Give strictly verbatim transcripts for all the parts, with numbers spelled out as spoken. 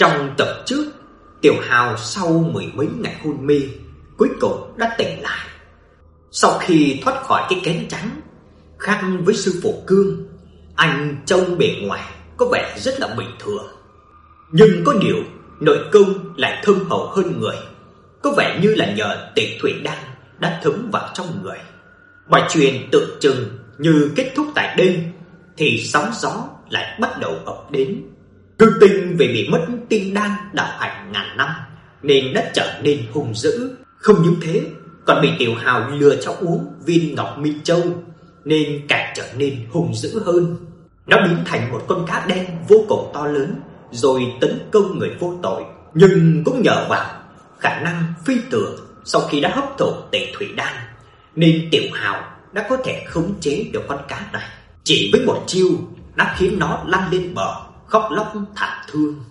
Trong tập trước, Tiểu Hào sau mười mấy ngày hôn mê cuối cùng đã tỉnh lại. Sau khi thoát khỏi cái kén trắng, khác với sư phụ Cương, anh trông bề ngoài có vẻ rất là bình thường. Nhưng có điều nội công lại thâm hậu hơn người, có vẻ như là nhờ Tịch Thủy Đan đã thấm vào trong người. Mọi chuyện tự chừng như kết thúc tại đây thì sóng gió lại bắt đầu ập đến. Cương Tinh vì bị mất tiên đan đạo hạnh ngàn năm nên đã trở nên hung dữ. Không những thế, còn bị Tiểu Hào lừa cho uống viên Ngọc Mi Châu nên càng trở nên hung dữ hơn. Nó biến thành một con cá đen vô cùng to lớn rồi tấn công người vô tội. Nhưng cũng nhờ vào khả năng phi thường sau khi đã hấp thụ Tịch Thủy Đan nên Tiểu Hào đã có thể khống chế được con cá này. Chỉ với một chiêu đã khiến nó lăn lên bờ khóc lóc thảm thương.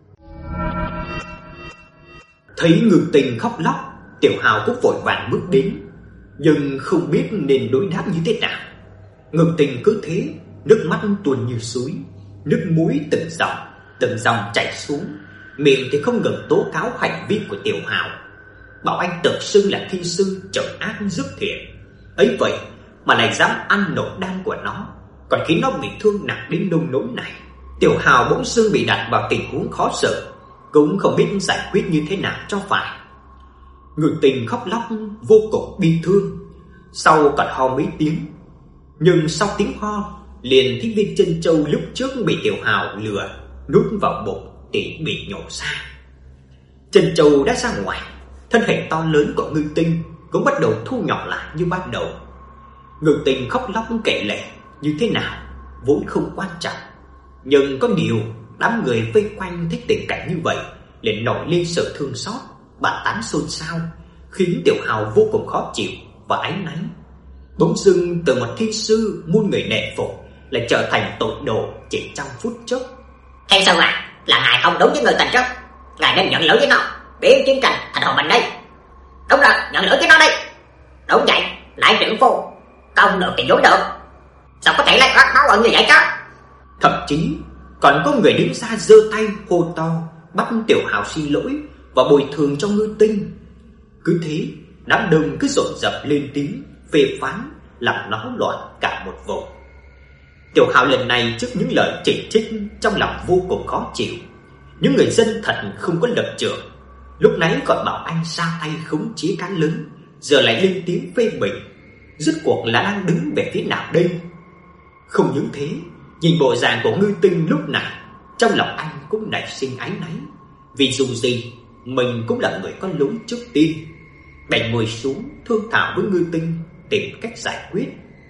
Thấy Ngư Tinh khóc lóc, Tiểu Hào cũng vội vàng bước đến, nhưng không biết nên đối đáp như thế nào. Ngư Tinh cứ thế, nước mắt tuôn như suối, nước mũi từng dòng từng dòng chảy xuống, miệng thì không ngừng tố cáo hành vi của Tiểu Hào, bảo anh tự xưng là thi sư trồng ác dứt thiện. Ấy vậy mà lại dám ăn nổi đan của nó, còn khiến nó bị thương nặng đến nông nỗi này. Tiểu Hào bỗng dưng bị đặt vào tình huống khó xử, cũng không biết giải quyết như thế nào cho phải. Ngư Tinh khóc lóc vô cùng bi thương, sau còn ho mấy tiếng. Nhưng sau tiếng ho, liền thấy viên chân châu lúc trước bị Tiểu Hào lừa nuốt vào bụng thì bị nhổ ra. Chân châu đã ra ngoài, thân hình to lớn của Ngư Tinh cũng bắt đầu thu nhỏ lại như ban đầu. Ngư Tinh khóc lóc kể lể như thế nào vốn không quan trọng, nhưng có điều đám người vây quanh thấy tình cảnh như vậy liền nổi lên sự thương xót, bàn tán xôn xao, khiến Tiểu Hào vô cùng khó chịu và áy náy. Bỗng dưng từ một thi sư muôn người nể phục lại trở thành tội đồ chỉ trong phút chốc. Thiên sư à, là ngài không đúng với người tình trước, ngài nên nhận lỗi với nó, biến chiến tranh thành hòa bình đây. Đúng rồi, nhận lỗi với nó đây. Đúng vậy, lại trưởng phu, công được thì dối được, sao có thể lại bắt máu ẩn như vậy chứ? Thậm chí còn có người đứng ra giơ tay hô to bắt Tiểu Hào xin lỗi và bồi thường cho Ngư Tinh. Cứ thế đám đông cứ dồn dập lên tiếng phê phán, làm náo loạn cả một vùng. Tiểu Hào lần này trước những lời chỉ trích trong lòng vô cùng khó chịu. Những người dân thật không có lập trường, lúc nãy còn bảo anh ra tay khống chế cá lớn, giờ lại lên tiếng phê bình. Rốt cuộc là đang đứng về phía nào đây? Không những thế, nhìn bộ dạng của Ngư Tinh lúc này, trong lòng anh cũng nảy sinh áy náy, vì dù gì mình cũng là người có lỗi trước tiên. Bèn ngồi xuống thương thảo với Ngư Tinh tìm cách giải quyết.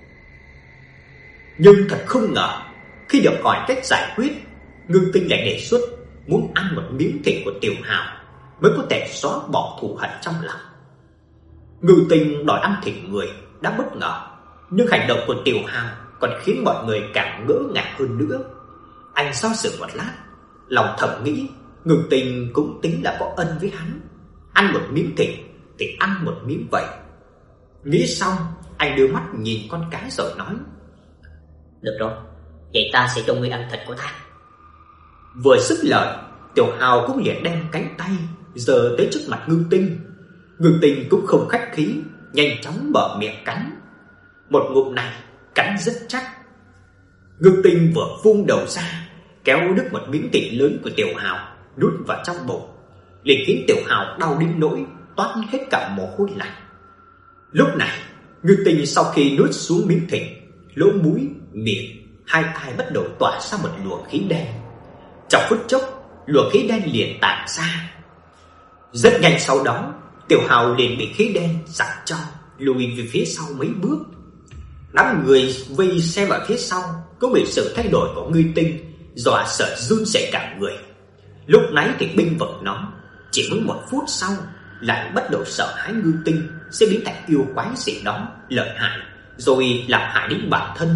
Nhưng thật không ngờ, khi được hỏi cách giải quyết, Ngư Tinh lại đề xuất muốn ăn một miếng thịt của Tiểu Hào mới có thể xóa bỏ thù hận trong lòng. Ngư Tinh đòi ăn thịt người đã bất ngờ, nhưng hành động của Tiểu Hào còn khiến mọi người càng ngỡ ngàng hơn nữa. Anh do dự một lát, lòng thầm nghĩ Ngư Tinh cũng tính là có ân với hắn, ăn một miếng thịt thì ăn một miếng vậy. Nghĩ xong, anh đưa mắt nhìn con cá rồi nói: Được rồi, vậy ta sẽ cho ngươi ăn thịt của ta. Vừa dứt lời, Tiểu Hào cũng liền đem cánh tay giơ tới trước mặt Ngư Tinh. Ngư Tinh cũng không khách khí, nhanh chóng mở miệng cắn. Một ngụm này cắn rất chắc. Ngư Tinh vừa vung đầu ra, kéo đứt một miếng thịt lớn của Tiểu Hào nuốt vào trong bụng, liền khiến Tiểu Hào đau đến nỗi toát hết cả mồ hôi lạnh. Lúc này, Ngư Tinh sau khi nuốt xuống miếng thịt, lỗ mũi, miệng, hai tai bắt đầu tỏa ra một luồng khí đen. Trong phút chốc, luồng khí đen liền tản ra. Rất nhanh sau đó, Tiểu Hào liền bị khí đen giằng cho lùi về phía sau mấy bước. Đám người vây xem ở phía sau cũng bị sự thay đổi của Ngư Tinh dọa sợ run rẩy cả người. Lúc nãy thì binh vực nó, chỉ mới một phút sau lại bắt đầu sợ hãi Ngư Tinh sẽ biến thành yêu quái gì đó lợi hại, rồi làm hại đến bản thân.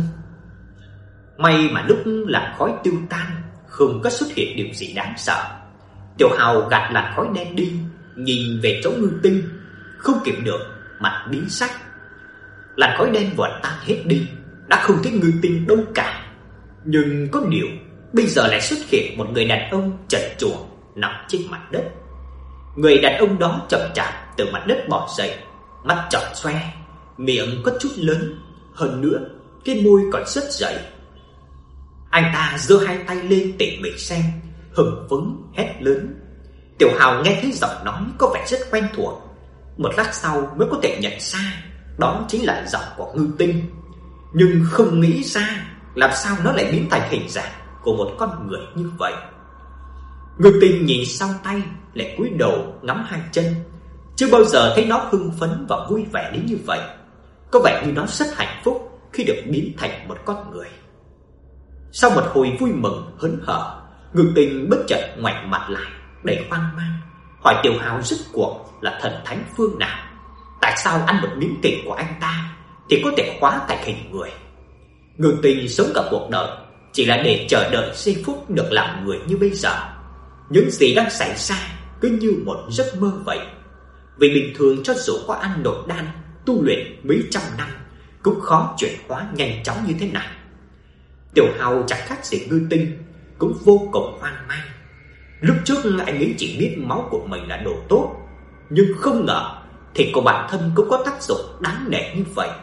May mà lúc làn khói tiêu tan, không có xuất hiện điều gì đáng sợ. Tiểu Hào gạt làn khói đen đi, nhìn về chỗ Ngư Tinh, không kịp được mặt biến sắc. Làn khói đen vừa tan hết đi, đã không thấy Ngư Tinh đâu cả. Nhưng có điều, bây giờ lại xuất hiện một người đàn ông trần truồng, nằm trên mặt đất. Người đàn ông đó chậm chạp từ mặt đất bò dậy, mắt tròn xoe, miệng có chút lớn, hơn nữa cái môi còn rất dày. Anh ta giơ hai tay lên tỉ mỉ xem, hưng phấn hét lớn. Tiểu Hào nghe thấy giọng nói có vẻ rất quen thuộc, một lát sau mới có thể nhận ra đó chính là giọng của Ngư Tinh, nhưng không nghĩ ra làm sao nó lại biến thành hình dạng của một con người như vậy. Ngư Tinh nhìn sau tay, lại cúi đầu ngắm hai chân. Chưa bao giờ thấy nó hưng phấn và vui vẻ đến như vậy. Có vẻ như nó rất hạnh phúc khi được biến thành một con người. Sau một hồi vui mừng hớn hở, Ngư Tinh bất chợt ngoảnh mặt lại đầy hoang mang, hỏi Tiểu Hào rốt cuộc là thần thánh phương nào, tại sao ăn một miếng thịt của anh ta thì có thể hóa thành hình người. Ngư Tinh sống cả cuộc đời chỉ là để chờ đợi giây phút được làm người như bây giờ. Những gì đang xảy ra cứ như một giấc mơ vậy. Vì bình thường cho dù có ăn nội đan, tu luyện mấy trăm năm cũng khó chuyển hóa nhanh chóng như thế này. Tiểu Hào chẳng khác gì Ngư Tinh, cũng vô cùng hoang mang. Lúc trước anh ấy chỉ biết máu của mình là đồ tốt, nhưng không ngờ thịt của bản thân cũng có tác dụng đáng nể như vậy.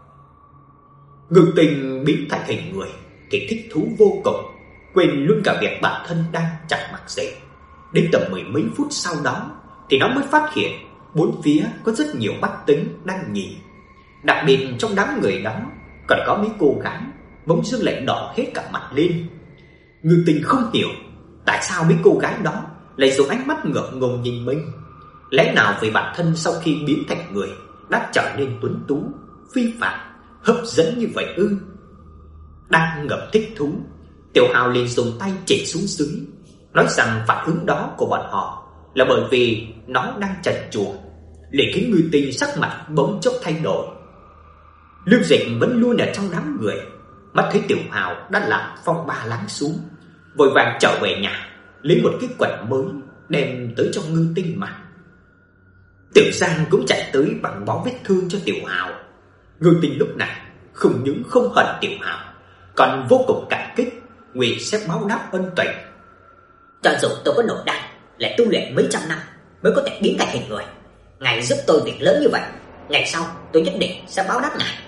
Ngư Tinh biến thành hình người thì thích thú vô cùng, quên luôn cả việc bản thân đang chẳng mặc gì. Đến tầm mười mấy phút sau đó thì nó mới phát hiện bốn phía có rất nhiều bách tính đang nhìn. Đặc biệt trong đám người đó còn có mấy cô gái bỗng dưng lại đỏ hết cả mặt lên. Ngư Tinh không hiểu tại sao mấy cô gái đó lại dùng ánh mắt ngượng ngùng nhìn mình. Lẽ nào vì bản thân sau khi biến thành người đã trở nên tuấn tú, phi phàm, hấp dẫn như vậy ư? Đang ngập thích thú, Tiểu Hào liền dùng tay chỉ xuống dưới, nói rằng phản ứng đó của bọn họ là bởi vì nó đang chần chừ, liền khiến Ngư Tinh sắc mặt bỗng chốc thay đổi. Lưu Dịch vẫn luôn ở trong đám người, mắt thấy Tiểu Hào đã làm phong ba lắng xuống, vội vàng trở về nhà lấy một cái quần mới đem tới cho Ngư Tinh mặc. Tiểu Giang cũng chạy tới bằng bó vết thương cho Tiểu Hào. Ngư Tinh lúc này không những không hận Tiểu Hào, còn vô cùng cảm kích, nguyện sẽ báo đáp ân tình. Cho dù tôi có nội đan, lại tu luyện mấy trăm năm mới có thể biến thành hình người, ngài giúp tôi việc lớn như vậy, ngày sau tôi nhất định sẽ báo đáp ngài.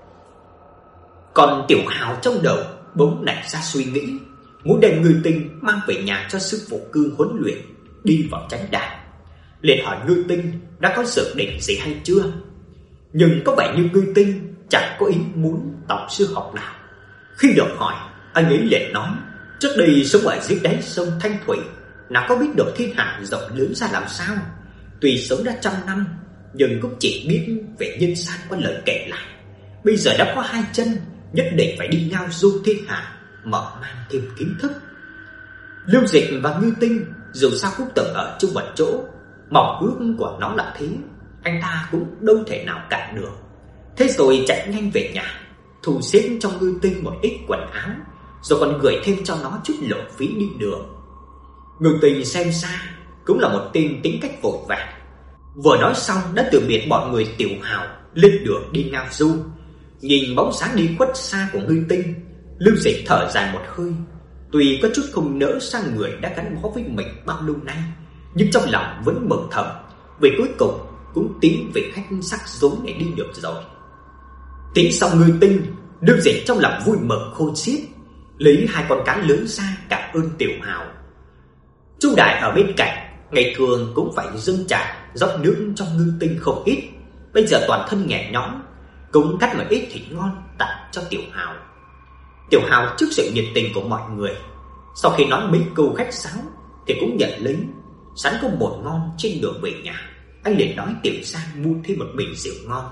Còn Tiểu Hào trong đầu bỗng nảy ra suy nghĩ, muốn đem Ngư Tinh mang về nhà cho sư phụ Cương huấn luyện, đi vào chánh đạo. Liền hỏi Ngư Tinh đã có dự định gì hay chưa. Nhưng có vẻ như Ngư Tinh chẳng có ý muốn thọc sư học nào. Khi được hỏi, anh ấy liền nói trước đây sống ở dưới đáy sông Thanh Thủy, nào có biết được thiên hạ rộng lớn ra làm sao. Tuy sống đã trăm năm, nhưng cũng chỉ biết về nhân gian qua lời kể lại. Bây giờ đã có hai chân, nhất định phải đi ngao du thiên hạ, mở mang thêm kiến thức. Lưu Dịch và Ngư Tinh dù sao cũng từng ở chung một chỗ, mong ước của nó là thế, anh ta cũng đâu thể nào cản được. Thế rồi chạy nhanh về nhà, thu xếp cho Ngư Tinh một ít quần áo, rồi còn gửi thêm cho nó chút lộ phí đi đường. Ngư Tinh xem ra cũng là một tên tính cách vội vàng, vừa nói xong đã từ biệt bọn người Tiểu Hào lên đường đi ngao du. Nhìn bóng sáng đi khuất xa của Ngư Tinh, Lưu Dịch thở dài một hơi. Tuy có chút không nỡ sang người đã gắn bó với mình bao lâu nay, nhưng trong lòng vẫn mừng thầm, vì cuối cùng cũng tiến về khách sắc rốn để đi được rồi. Tính xong Ngư Tinh, Lưu Dịch trong lòng vui mừng khôn xiết, lấy hai con cá lớn ra cảm ơn Tiểu Hào. Chu Đại ở bên cạnh ngày thường cũng phải dâng trà rót nước cho Ngư Tinh không ít, bây giờ toàn thân nhẹ nhõm, cũng cắt một ít thịt ngon tặng cho Tiểu Hào. Tiểu Hào trước sự nhiệt tình của mọi người, sau khi nói mấy câu khách sáo thì cũng nhận lấy. Sẵn có bột ngon trên đường về nhà, anh liền nói Tiểu Giang mua thêm một bình rượu ngon.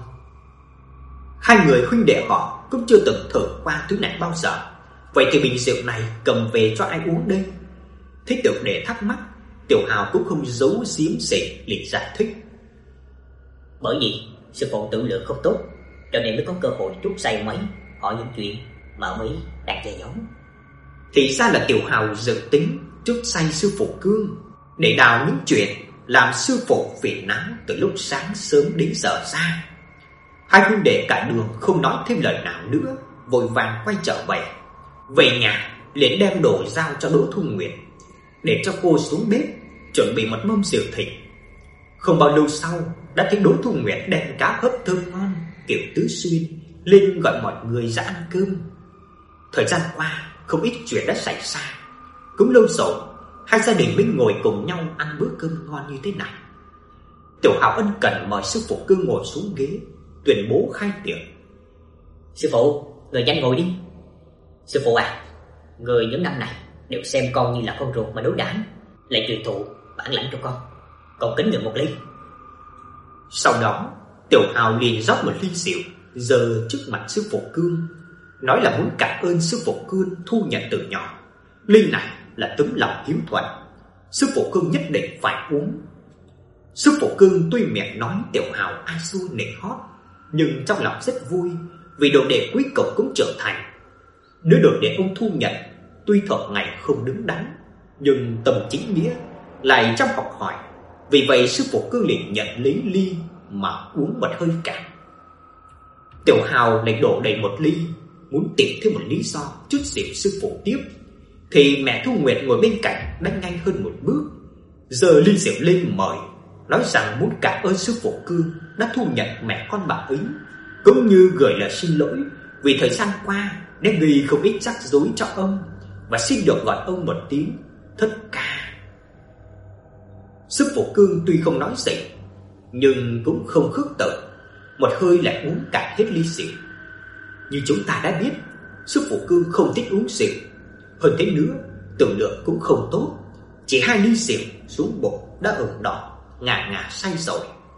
Hai người huynh đệ họ cũng chưa từng thử qua thứ này bao giờ, vậy thì bình rượu này cầm về cho ai uống đây? Thấy Tiểu Đệ thắc mắc, Tiểu Hào cũng không giấu giếm gì, liền giải thích. Bởi vì sư phụ tự lượng không tốt, cho nên mới có cơ hội trút say mấy hỏi những chuyện mà ông ấy đang che giấu. Thì ra là Tiểu Hào dự tính trút say sư phụ Cương để đào những chuyện làm sư phụ phiền não từ lúc sáng sớm đến giờ ra. Hai huynh đệ cả đường không nói thêm lời nào nữa, vội vàng quay trở về. Về nhà liền đem đồ giao cho Đỗ Thu Nguyệt, để cho cô xuống bếp chuẩn bị một mâm rượu thịt. Không bao lâu sau, đã thấy Đỗ Thu Nguyệt đem cá hấp thơm ngon kiểu tứ xuyên lên gọi mọi người ra ăn cơm. Thời gian qua, không ít chuyện đã xảy ra. Cũng lâu rồi, hai gia đình mới ngồi cùng nhau ăn bữa cơm ngon như thế này. Tiểu Hào ân cần mời sư phụ Cương ngồi xuống ghế, tuyên bố khai tiệc. Sư phụ, người nhanh ngồi đi. Sư phụ à, người những năm này đều xem con như là con ruột mà đối đãi, lại truyền thụ bản lãnh cho con. Con kính người một ly. Sau đó, Tiểu Hào liền rót một ly rượu giơ trước mặt sư phụ Cương, nói là muốn cảm ơn sư phụ Cương thu nhận từ nhỏ. Ly này là tấm lòng hiếu thuận, sư phụ Cương nhất định phải uống. Sư phụ Cương tuy miệng nói Tiểu Hào ai xu nể hót, nhưng trong lòng rất vui vì đồ đệ cuối cùng cũng trưởng thành. Đứa đồ đệ ông thu nhận tuy thọ ngày không đứng đắn, nhưng tâm chính nghĩa lại chăm học hỏi. Vì vậy sư phụ Cương liền nhận lấy ly mà uống một hơi cạn. Tiểu Hào lại đổ đầy một ly, muốn tìm thêm một lý do chút xỉu sư phụ tiếp, thì mẹ Thu Nguyệt ngồi bên cạnh đã nhanh hơn một bước, giơ ly rượu lên mời, nói rằng muốn cảm ơn sư phụ Cương đã thu nhận mẹ con bà ấy, cũng như gửi lời xin lỗi vì thời gian qua đã gây không ít rắc rối cho ông, và xin được gọi ông một tiếng thất ca. Sư phụ Cương tuy không nói gì, nhưng cũng không khước từ, một hơi lại uống cạn hết ly rượu. Như chúng ta đã biết, sư phụ Cương không thích uống rượu. Hơn thế nữa, tiểu lượng cũng không tốt, chỉ hai ly rượu xuống bụng đã ửng đỏ, ngà ngà say rồi.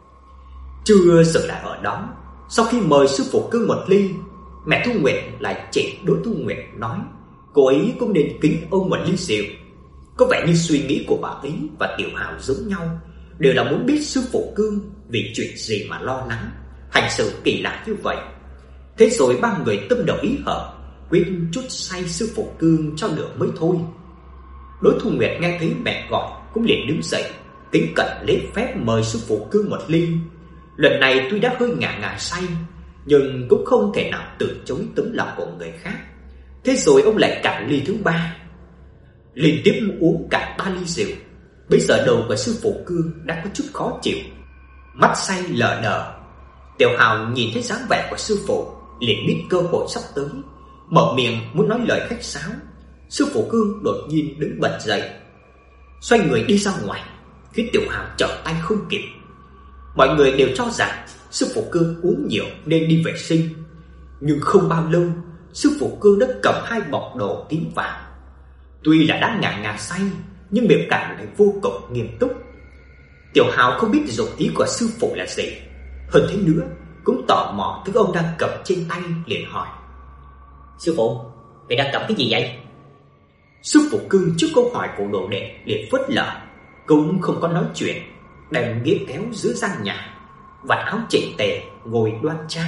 Chưa dừng lại ở đó, sau khi mời sư phụ Cương một ly, mẹ Thu Nguyệt lại chỉ Đỗ Thu Nguyệt nói cô ấy cũng nên kính ông một ly rượu. Có vẻ như suy nghĩ của bà ấy và Tiểu Hào giống nhau, đều là muốn biết sư phụ Cương vì chuyện gì mà lo lắng, hành xử kỳ lạ như vậy. Thế rồi ba người tâm đầu ý hợp, quyết chút say sư phụ Cương cho được mới thôi. Đỗ Thu Nguyệt nghe thấy mẹ gọi cũng liền đứng dậy, kính cẩn lễ phép mời sư phụ Cương một ly. Lần này tuy đã hơi ngà ngà say, nhưng cũng không thể nào từ chối tấm lòng của người khác. Thế rồi ông lại cạn ly thứ ba, liên tiếp uống cả ba ly rượu. Bây giờ đầu của sư phụ Cương đã có chút khó chịu, mắt say lờ đờ. Tiểu Hào nhìn thấy dáng vẻ của sư phụ, liền biết cơ hội sắp tới, mở miệng muốn nói lời khách sáo. Sư phụ Cương đột nhiên đứng bật dậy, xoay người đi ra ngoài, khiến Tiểu Hào trở tay không kịp. Mọi người đều cho rằng sư phụ Cương uống nhiều nên đi vệ sinh, nhưng không bao lâu, sư phụ Cương đã cầm hai bọc đồ tiến vào. Tuy là đã ngà ngà say, nhưng biểu cảm lại vô cùng nghiêm túc. Tiểu Hào không biết dụng ý của sư phụ là gì, hơn thế nữa cũng tò mò thứ ông đang cầm trên tay, liền hỏi: Sư phụ, người đang cầm cái gì vậy? Sư phụ Cương trước câu hỏi của đồ đệ liền phớt lờ, cũng không có nói chuyện, đem ghế kéo giữa gian nhà, vạt áo chỉnh tề, ngồi đoan trang.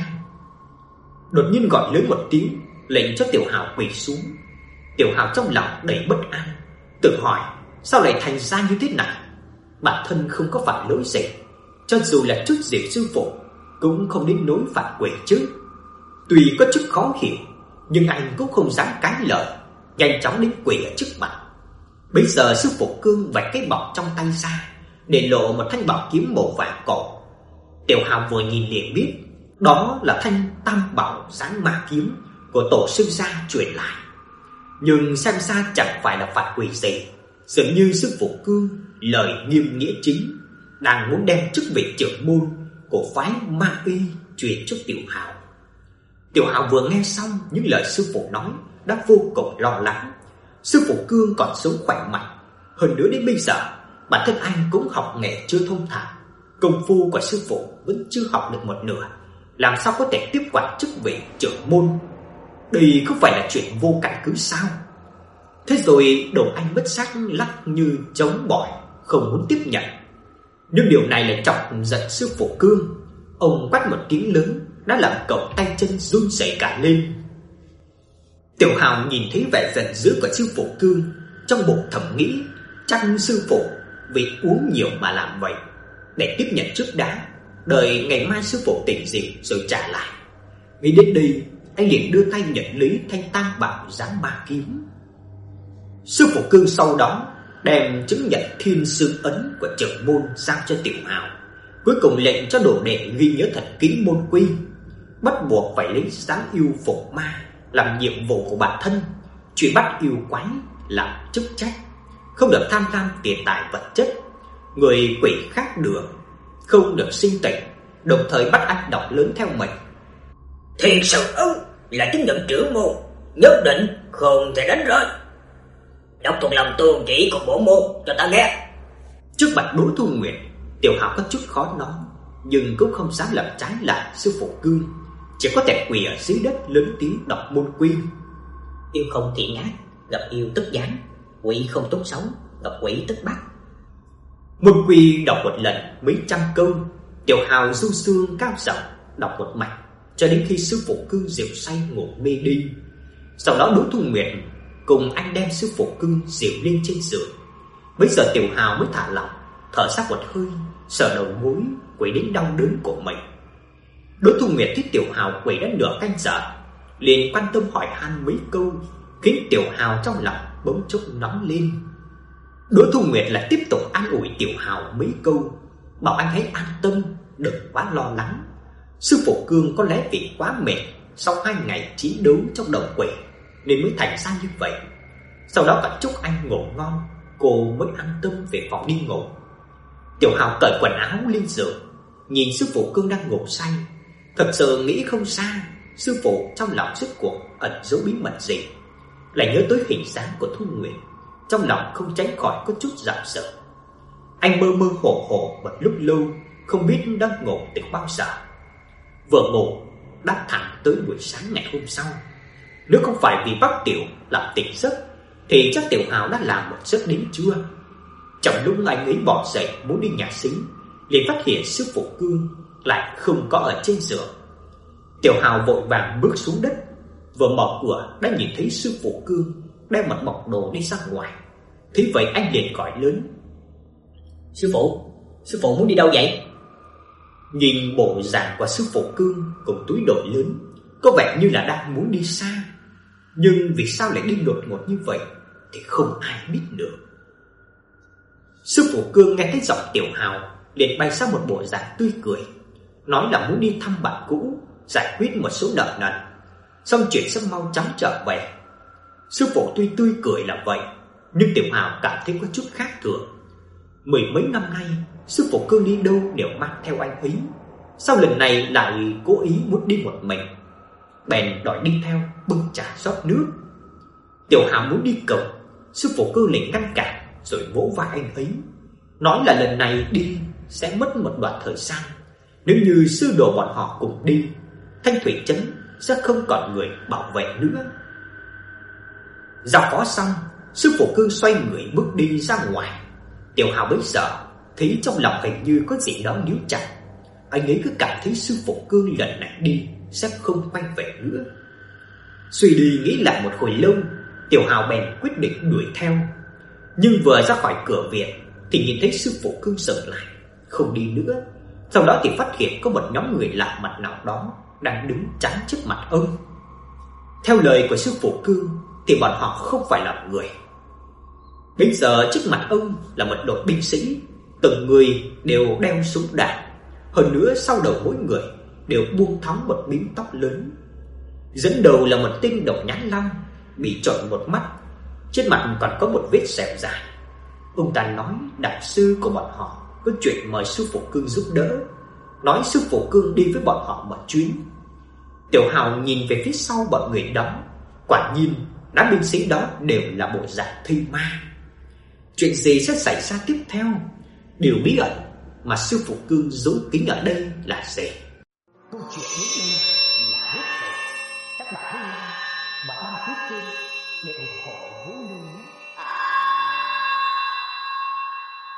Đột nhiên gọi lớn một tiếng, lệnh cho Tiểu Hào quỳ xuống. Tiểu Hào trong lòng đầy bất an, tự hỏi sao lại thành ra như thế này. Bản thân không có phạm lỗi gì, cho dù là chút gì sư phụ cũng không đến nỗi phạt quỳ chứ. Tuy có chút khó hiểu, nhưng anh cũng không dám cãi lời, nhanh chóng đến quỳ ở trước mặt. Bây giờ sư phụ Cương vạch cái bọc trong tay ra, để lộ một thanh bảo kiếm màu vàng cổ. Tiểu Hào vừa nhìn liền biết đó là thanh tam bảo dáng ma kiếm của tổ sư gia truyền lại. Nhưng xem ra chẳng phải là phạt quỳ gì, dường như sư phụ Cương lời nghiêm nghĩa chính, đang muốn đem chức vị trưởng môn của phái Ma Y truyền cho Tiểu Hào. Tiểu Hào vừa nghe xong những lời sư phụ nói đã vô cùng lo lắng. Sư phụ Cương còn sống khỏe mạnh, hơn nữa đến bây giờ bản thân anh cũng học nghề chưa thông thạo, công phu của sư phụ vẫn chưa học được một nửa, làm sao có thể tiếp quản chức vị trưởng môn? Đây không phải là chuyện vô căn cứ sao? Thế rồi đầu anh bất giác lắc như chống bỏi, không muốn tiếp nhận. Nhưng điều này lại chọc giận sư phụ Cương. Ông quát một tiếng lớn đã làm cậu tay chân run rẩy cả lên. Tiểu Hào nhìn thấy vẻ giận dữ của sư phụ Cương, trong bụng thầm nghĩ chắc sư phụ vì uống nhiều mà làm vậy, để tiếp nhận trước đã, đợi ngày mai sư phụ tỉnh dậy rồi trả lại. Nghĩ đến đây, anh liền đưa tay nhận lấy thanh tam bảo dáng ma kiếm. Sư phụ Cương sau đó đem chứng nhận thiên sư ấn của trưởng môn giao cho Tiểu Hào, cuối cùng lệnh cho đồ đệ ghi nhớ thật kỹ môn quy, bắt buộc phải lấy dáng yêu phục ma làm nhiệm vụ của bản thân, truy bắt yêu quái làm chức trách, không được tham lam tiền tài vật chất, người quỷ khác đường, không được sinh tịnh, đồng thời bắt anh đọc lớn theo mình. Thiên sư ấn là chứng nhận trưởng môn, nhất định không thể đánh rơi. Đọc thuộc lòng tường chỉ của bổ môn cho ta nghe. Trước mặt Đỗ Thu Nguyệt, Tiểu Hào có chút khó nói, nhưng cũng không dám làm trái lại sư phụ Cương, chỉ có thể quỳ ở dưới đất lớn tiếng đọc môn quy. Yêu không thiện ác, gặp yêu tức giáng, quỷ không tốt xấu, gặp quỷ tức bắt. Môn quy đọc một lần mấy trăm câu, Tiểu Hào du dương cao giọng đọc một mạch cho đến khi sư phụ Cương dịu say ngủ mê đi. Sau đó Đỗ Thu Nguyệt cùng anh đem sư phụ Cương dìu lên trên giường. Bây giờ Tiểu Hào mới thả lỏng, thở ra một hơi, sờ đầu gối, quấy đến đau đớn của mình. Đỗ Thu Nguyệt thấy Tiểu Hào quấy đã nửa canh giờ, liền quan tâm hỏi han mấy câu, khiến Tiểu Hào trong lòng bỗng chốc nóng lên. Đỗ Thu Nguyệt lại tiếp tục an ủi Tiểu Hào mấy câu, bảo anh hãy an tâm, đừng quá lo lắng. Sư phụ Cương có lẽ vì quá mệt sau hai ngày chiến đấu trong đồng quỷ nên mới thành ra như vậy. Sau đó cả chúc anh ngủ ngon, cô mới an tâm về phòng đi ngủ. Tiểu Hào cởi quần áo lên giường, nhìn sư phụ Cương đang ngủ say, thật sự nghĩ không ra sư phụ trong lòng rốt cuộc ẩn giấu bí mật gì. Lại nhớ tới hình dáng của Thu Nguyệt, trong lòng không tránh khỏi có chút rạo sợ. Anh mơ mơ hồ hồ một lúc lâu, không biết đang ngủ từ bao giờ. Vừa ngủ đã thẳng tới buổi sáng ngày hôm sau. Nếu không phải vì bác Tiểu làm tỉnh giấc thì chắc Tiểu Hào đã làm một giấc đến trưa. Trong lúc anh ấy bỏ dậy muốn đi nhà xính, liền phát hiện sư phụ Cương lại không có ở trên giường. Tiểu Hào vội vàng bước xuống đất, vừa mở cửa đã nhìn thấy sư phụ Cương đem một bọc đồ đi ra ngoài. Thế vậy anh liền gọi lớn: Sư phụ, sư phụ muốn đi đâu vậy? Nhìn bộ dạng của sư phụ Cương cùng túi đồ lớn, có vẻ như là đang muốn đi xa, nhưng vì sao lại đi đột ngột như vậy thì không ai biết được. Sư phụ Cương nghe thấy giọng Tiểu Hào liền bay sang một bộ dạng tươi cười, nói là muốn đi thăm bạn cũ, giải quyết một số nợ nần, xong chuyện sẽ mau chóng trở về. Sư phụ tuy tươi cười là vậy, nhưng Tiểu Hào cảm thấy có chút khác thường. Mười mấy năm nay, sư phụ Cương đi đâu đều mang theo anh ấy, sao lần này lại cố ý muốn đi một mình? Bèn đòi đi theo bưng trà rót nước. Tiểu Hào muốn đi cầu, sư phụ Cương liền ngăn cản rồi vỗ vai anh ấy, nói là lần này đi sẽ mất một đoạn thời gian. Nếu như sư đồ bọn họ cùng đi, Thanh Thủy Trấn sẽ không còn người bảo vệ nữa. Giao phó xong, sư phụ Cương xoay người bước đi ra ngoài. Tiểu Hào bấy giờ thấy trong lòng hình như có gì đó níu chặt. Anh ấy cứ cảm thấy sư phụ Cương lần này đi sẽ không quay về nữa. Suy đi nghĩ lại một hồi lâu, Tiểu Hào bèn quyết định đuổi theo. Nhưng vừa ra khỏi cửa viện thì nhìn thấy sư phụ Cương dừng lại, không đi nữa. Sau đó thì phát hiện có một nhóm người lạ mặt nào đó đang đứng chắn trước mặt ông. Theo lời của sư phụ Cương thì bọn họ không phải là người. Bây giờ trước mặt ông là một đội binh sĩ, từng người đều đeo súng đạn, hơn nữa sau đầu mỗi người đều buông thõng một bím tóc lớn. Dẫn đầu là một tên đầu nhãn long, bị trộn một mắt, trên mặt còn có một vết sẹo dài. Ông ta nói đại sư của bọn họ có chuyện mời sư phụ Cương giúp đỡ, nói sư phụ Cương đi với bọn họ một chuyến. Tiểu Hào nhìn về phía sau bọn người đó, quả nhiên đám binh sĩ đó đều là bộ dạng thi ma. Chuyện gì sẽ xảy ra tiếp theo? Điều bí ẩn mà sư phụ Cương giấu kín ở đây là gì? Câu chuyện đến đây là hết rồi. Các bạn hãy like và đăng ký kênh